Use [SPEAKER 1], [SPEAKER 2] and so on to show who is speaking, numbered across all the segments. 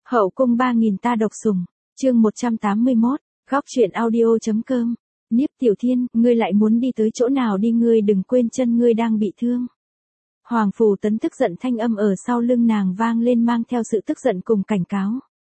[SPEAKER 1] Hậu cung 3000 ta độc sủng, chương 181, góc truyện audio.com. Niếp Tiểu Thiên, ngươi lại muốn đi tới chỗ nào đi, ngươi đừng quên chân ngươi đang bị thương. Hoàng Phủ Tấn tức giận thanh âm ở sau lưng nàng vang lên, mang theo sự tức giận cùng cảnh cáo.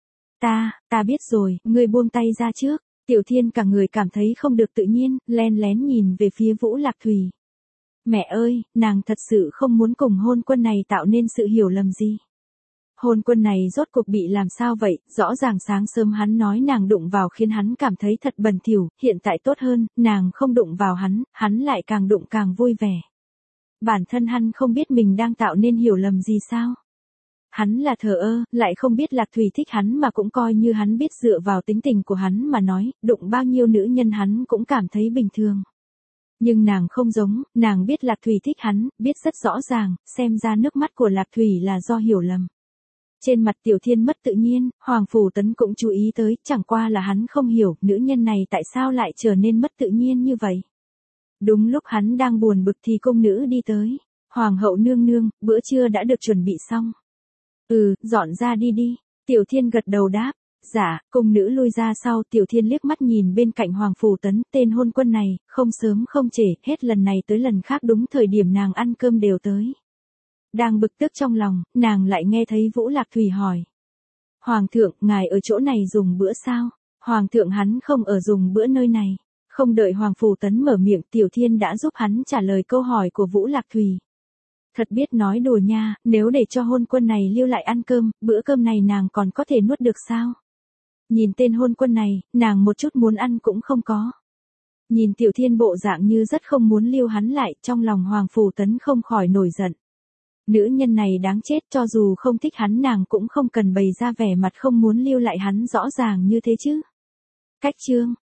[SPEAKER 1] Ta biết rồi, ngươi buông tay ra trước. Tiểu Thiên cả người cảm thấy không được tự nhiên, len lén nhìn về phía Vũ Lạc Thùy. Mẹ ơi, nàng thật sự không muốn cùng hôn quân này tạo nên sự hiểu lầm gì. Hôn quân này rốt cuộc bị làm sao vậy, rõ ràng sáng sớm hắn nói nàng đụng vào khiến hắn cảm thấy thật bẩn thỉu, hiện tại tốt hơn, nàng không đụng vào hắn lại càng đụng càng vui vẻ. Bản thân hắn không biết mình đang tạo nên hiểu lầm gì sao? Hắn là thờ ơ, lại không biết Lạc Thùy thích hắn mà cũng coi như hắn biết, dựa vào tính tình của hắn mà nói, đụng bao nhiêu nữ nhân hắn cũng cảm thấy bình thường. Nhưng nàng không giống, nàng biết Lạc Thùy thích hắn, biết rất rõ ràng, xem ra nước mắt của Lạc Thùy là do hiểu lầm. Trên mặt Tiểu Thiên mất tự nhiên, Hoàng Phủ Tấn cũng chú ý tới, chẳng qua là hắn không hiểu, nữ nhân này tại sao lại trở nên mất tự nhiên như vậy. Đúng lúc hắn đang buồn bực thì cung nữ đi tới. Hoàng hậu nương nương, bữa trưa đã được chuẩn bị xong. Dọn ra đi đi. Tiểu Thiên gật đầu đáp. Dạ, cung nữ lui ra sau. Tiểu Thiên liếc mắt nhìn bên cạnh Hoàng Phủ Tấn, tên hôn quân này, không sớm không trễ, hết lần này tới lần khác đúng thời điểm nàng ăn cơm đều tới. Đang bực tức trong lòng, nàng lại nghe thấy Vũ Lạc Thùy hỏi. Hoàng thượng, ngài ở chỗ này dùng bữa sao? Hoàng thượng hắn không ở dùng bữa nơi này. Không đợi Hoàng Phủ Tấn mở miệng, Tiểu Thiên đã giúp hắn trả lời câu hỏi của Vũ Lạc Thùy. Thật biết nói đùa nha, nếu để cho hôn quân này lưu lại ăn cơm, bữa cơm này nàng còn có thể nuốt được sao? Nhìn tên hôn quân này, nàng một chút muốn ăn cũng không có. Nhìn Tiểu Thiên bộ dạng như rất không muốn lưu hắn lại, trong lòng Hoàng Phủ Tấn không khỏi nổi giận. Nữ nhân này đáng chết, cho dù không thích hắn nàng cũng không cần bày ra vẻ mặt không muốn lưu lại hắn rõ ràng như thế chứ. Cách chương,